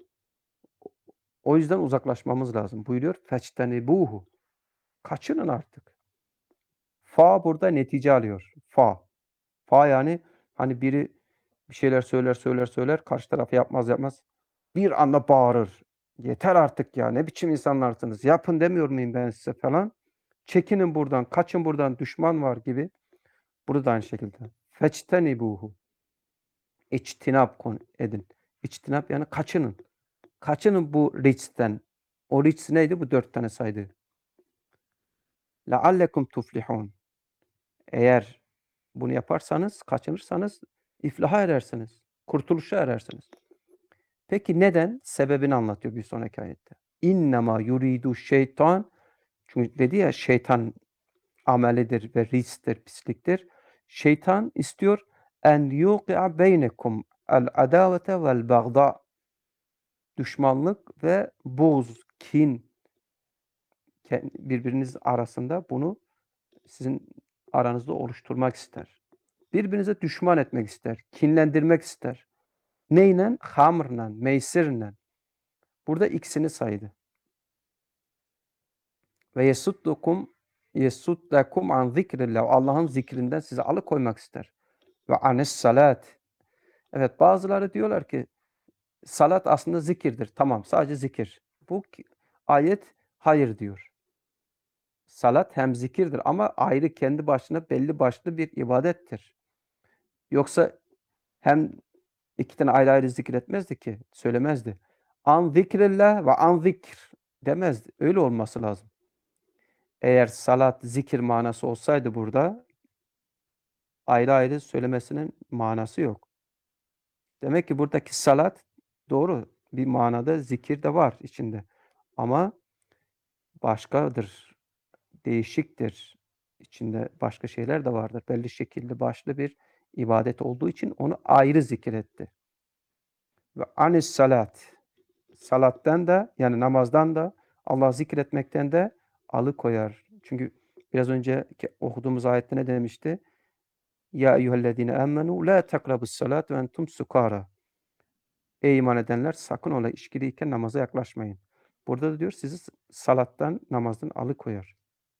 O yüzden uzaklaşmamız lazım. Buyuruyor, "Feçtenibuhu." Kaçının artık. Fa burada netice alıyor. Fa. Fa yani hani biri bir şeyler söyler, söyler, söyler, karşı taraf yapmaz, yapmaz. Bir anda bağırır. "Yeter artık ya, ne biçim insanlarsınız, yapın demiyor muyum ben size?" falan. "Çekinin buradan, kaçın buradan, düşman var." gibi. Burada da aynı şekilde. "Feçtenibuhu." İçtinap kon edin. İçtinap yani kaçının. Kaçının bu ridsten. O rics neydi? Bu dört tane saydı. "Leallekum tuflihun." Eğer bunu yaparsanız, kaçınırsanız iflaha erersiniz. Kurtuluşa erersiniz. Peki neden? Sebebini anlatıyor bir sonraki ayette. "İnnemâ yuridu şeytan." Çünkü dedi ya şeytan amelidir ve ricstir, pisliktir. Şeytan istiyor en yuqi'a beynekum el adavete vel bagda. Düşmanlık ve buğz, kin ken birbiriniz arasında bunu sizin aranızda oluşturmak ister. Birbirinize düşman etmek ister, kinlendirmek ister. Neyle? Hamrla, meysirle. Burada ikisini saydı. Ve yesuddukum yesuddakum an zikrillah. Allah'ın zikrinden sizi alıkoymak ister. Ve anis salat. Evet, bazıları diyorlar ki salat aslında zikirdir. Tamam, sadece zikir. Bu ayet hayır diyor. Salat hem zikirdir ama ayrı kendi başına belli başlı bir ibadettir. Yoksa hem iki tane ayrı ayrı zikretmezdi ki, söylemezdi. An zikrillah ve an zikr demezdi. Öyle olması lazım. Eğer salat, zikir manası olsaydı burada ayrı ayrı söylemesinin manası yok. Demek ki buradaki salat doğru bir manada zikir de var içinde. Ama başkadır, değişiktir. İçinde başka şeyler de vardır. Belli şekilde başlı bir ibadet olduğu için onu ayrı zikretti. Ve anis salat. Salattan da yani namazdan da Allah'ı zikretmekten de alıkoyar. Çünkü biraz önceki okuduğumuz ayette ne demişti? Ya eyyühellezine amenu la takrabus salat ve entum sukara. Ey iman edenler sakın ola içkiliyken namaza yaklaşmayın. Burada da diyor sizi salattan, namazdan alıkoyar.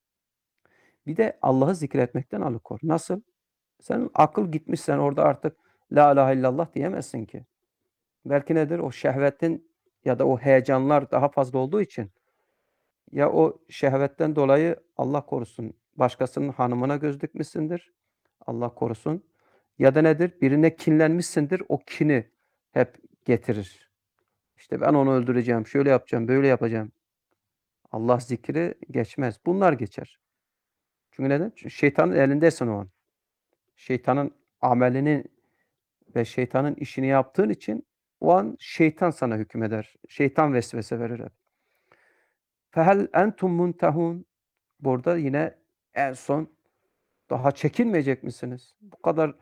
Bir de Allah'ı zikretmekten alıkor. Nasıl? Senin akıl gitmiş, sen orada artık la ilahe illallah diyemezsin ki. Belki nedir? O şehvetin ya da o heyecanlar daha fazla olduğu için ya o şehvetten dolayı Allah korusun başkasının hanımına göz dikmişsindir. Allah korusun. Ya da nedir? Birine kinlenmişsindir. O kini hep getirir. İşte ben onu öldüreceğim, şöyle yapacağım, böyle yapacağım. Allah zikri geçmez. Bunlar geçer. Çünkü neden? Çünkü şeytanın elindesin o an. Şeytanın amelini ve şeytanın işini yaptığın için o an şeytan sana hükmeder. Şeytan vesvese verir hep. Fehel entum muntehun. Burada yine en son daha çekinmeyecek misiniz? Bu kadar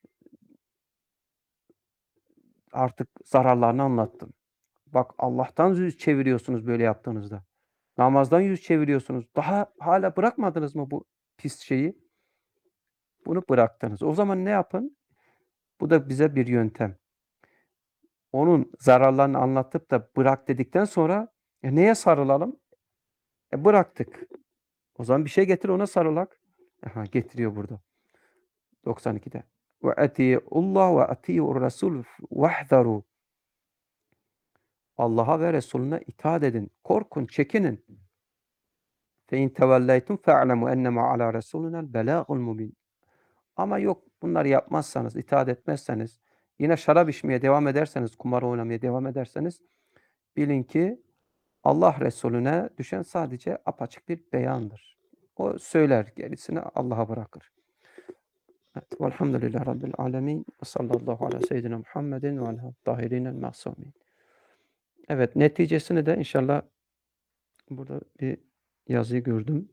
artık zararlarını anlattım. Bak Allah'tan yüz çeviriyorsunuz böyle yaptığınızda. Namazdan yüz çeviriyorsunuz. Daha hala bırakmadınız mı bu pis şeyi? Bunu bıraktınız. O zaman ne yapın? Bu da bize bir yöntem. Onun zararlarını anlatıp da bırak dedikten sonra e, neye sarılalım? E, bıraktık. O zaman bir şey getir ona sarılak. Aha, getiriyor burada. doksan ikide. Ve ati'ullah ve ati'ur rasul vahzaru. Allah'a ve Resulüne itaat edin. Korkun, çekinin. Fe in tevelleytum fe'lemu ennema ala resulunel belâgul mubin. Ama yok bunları yapmazsanız, itaat etmezseniz, yine şarap içmeye devam ederseniz, kumar oynamaya devam ederseniz bilin ki Allah Resulüne düşen sadece apaçık bir beyandır. O söyler, gerisini Allah'a bırakır. Evet, velhamdülillahi Rabbil alemin. Ve sallallahu ala seyyidina Muhammedin ve ala tahirinel masumin. Evet, neticesini de inşallah burada bir yazıyı gördüm.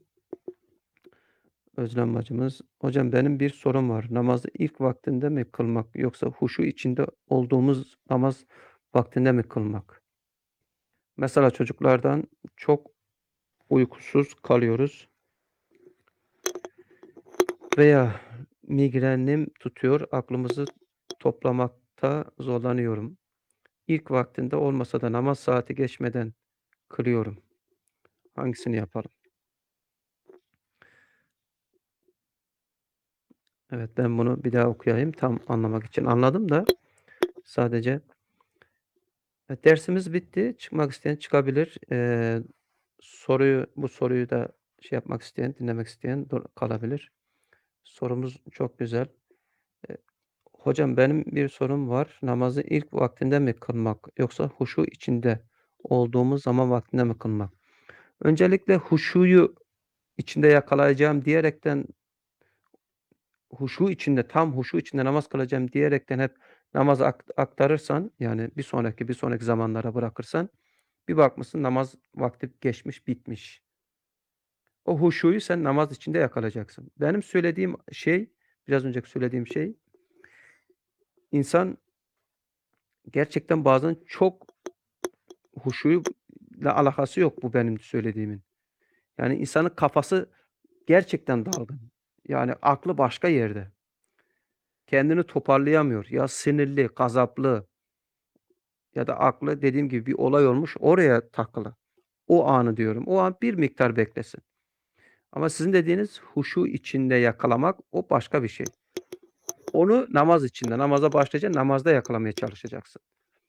Özlem bacımız, hocam benim bir sorum var. Namazı ilk vaktinde mi kılmak yoksa huşu içinde olduğumuz namaz vaktinde mi kılmak? Mesela çocuklardan çok uykusuz kalıyoruz veya migrenim tutuyor, aklımızı toplamakta zorlanıyorum. İlk vaktinde olmasa da namaz saati geçmeden kılıyorum. Hangisini yapalım? Evet, ben bunu bir daha okuyayım tam anlamak için. Anladım da sadece e, dersimiz bitti. Çıkmak isteyen çıkabilir. Eee, soruyu bu soruyu da şey yapmak isteyen, dinlemek isteyen dur kalabilir. Sorumuz çok güzel. Eee, hocam benim bir sorum var. Namazı ilk vaktinde mi kılmak yoksa huşu içinde olduğumuz zaman vaktinde mi kılmak? Öncelikle huşuyu içinde yakalayacağım diyerekten huşu içinde, tam huşu içinde namaz kılacağım diyerekten hep namazı ak aktarırsan, yani bir sonraki, bir sonraki zamanlara bırakırsan bir bakmışsın namaz vakti geçmiş, bitmiş. O huşuyu sen namaz içinde yakalayacaksın. Benim söylediğim şey, biraz önceki söylediğim şey, insan gerçekten bazen çok huşuyla alakası yok bu benim söylediğimin. Yani insanın kafası gerçekten dalgın. Yani aklı başka yerde. Kendini toparlayamıyor. Ya sinirli, gazaplı ya da aklı dediğim gibi bir olay olmuş oraya takılı. O anı diyorum. O an bir miktar beklesin. Ama sizin dediğiniz huşu içinde yakalamak o başka bir şey. Onu namaz içinde, namaza başlayacaksın, namazda yakalamaya çalışacaksın.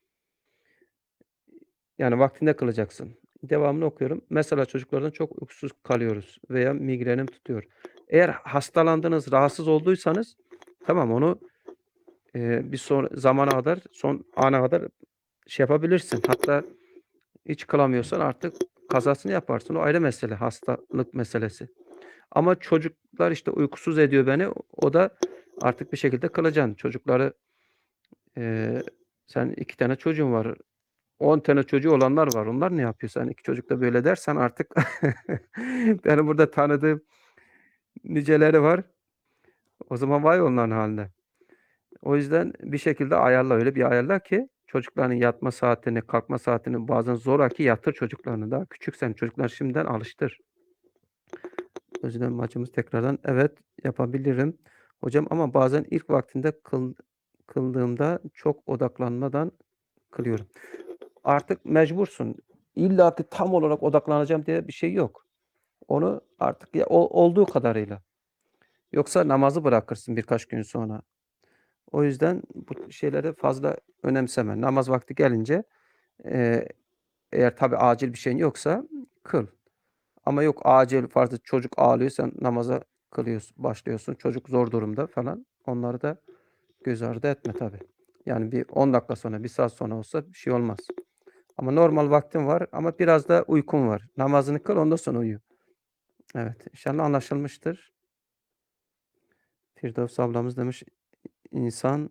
Yani vaktinde kılacaksın. Devamını okuyorum. Mesela çocuklardan çok uykusuz kalıyoruz veya migrenim tutuyor. Eğer hastalandınız, rahatsız olduysanız tamam onu eee, bir son zamana kadar, son ana kadar şey yapabilirsin. Hatta hiç kılamıyorsan artık kazasını yaparsın. O ayrı mesele, hastalık meselesi. Ama çocuklar işte uykusuz ediyor beni. O da artık bir şekilde kılacaksın. Çocukları eee, sen iki tane çocuğun var. on tane çocuğu olanlar var. Onlar ne yapıyor? Sen iki çocuk da böyle dersen artık benim burada tanıdığım niceleri var. O zaman vay onların haline. O yüzden bir şekilde ayarla, öyle bir ayarla ki çocukların yatma saatini, kalkma saatini bazen zoraki yatır çocuklarını. Daha küçüksen çocuklar şimdiden alıştır. Özlem bacımız tekrardan evet yapabilirim. Hocam ama bazen ilk vaktinde kıl, kıldığımda çok odaklanmadan kılıyorum. Artık mecbursun. İlla ki tam olarak odaklanacağım diye bir şey yok. Onu artık ya, o, olduğu kadarıyla. Yoksa namazı bırakırsın birkaç gün sonra. O yüzden bu şeyleri fazla önemseme. Namaz vakti gelince e, eğer tabii acil bir şeyin yoksa kıl. Ama yok acil farzı çocuk ağlıyor sen namaza kılıyorsun, başlıyorsun. Çocuk zor durumda falan. Onları da göz ardı etme tabii. Yani bir on dakika sonra, bir saat sonra olsa bir şey olmaz. Ama normal vaktin var ama biraz da uykun var. Namazını kıl ondan sonra uyu. Evet, inşallah anlaşılmıştır. Firdevs ablamız demiş insan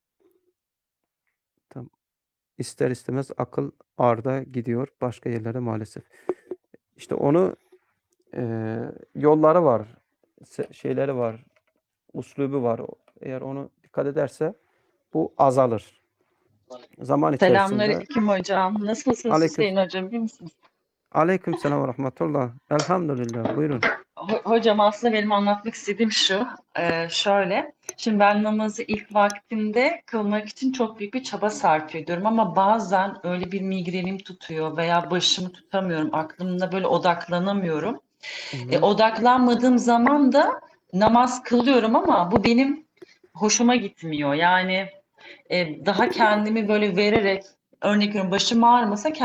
tam ister istemez akıl arda gidiyor başka yerlere maalesef. İşte onu eee, yolları var, se- şeyleri var, uslubu var. Eğer onu dikkat ederse bu azalır. Zaman içerisinde Selamünaleyküm hocam. Nasılsınız aleyküm Hüseyin hocam? İyi misiniz? aleyküm selam ve rahmetullah. Elhamdülillah. Buyurun. Ho- Hocam aslında benim anlatmak istediğim şu. e, şöyle. Şimdi ben namazı ilk vaktinde kılmak için çok büyük bir çaba sarf ediyorum. Ama bazen öyle bir migrenim tutuyor veya başımı tutamıyorum. Aklımda böyle odaklanamıyorum. Hı E, hı. odaklanmadığım zaman da namaz kılıyorum ama bu benim hoşuma gitmiyor. Yani e, daha kendimi böyle vererek örnek veriyorum başım ağrımasa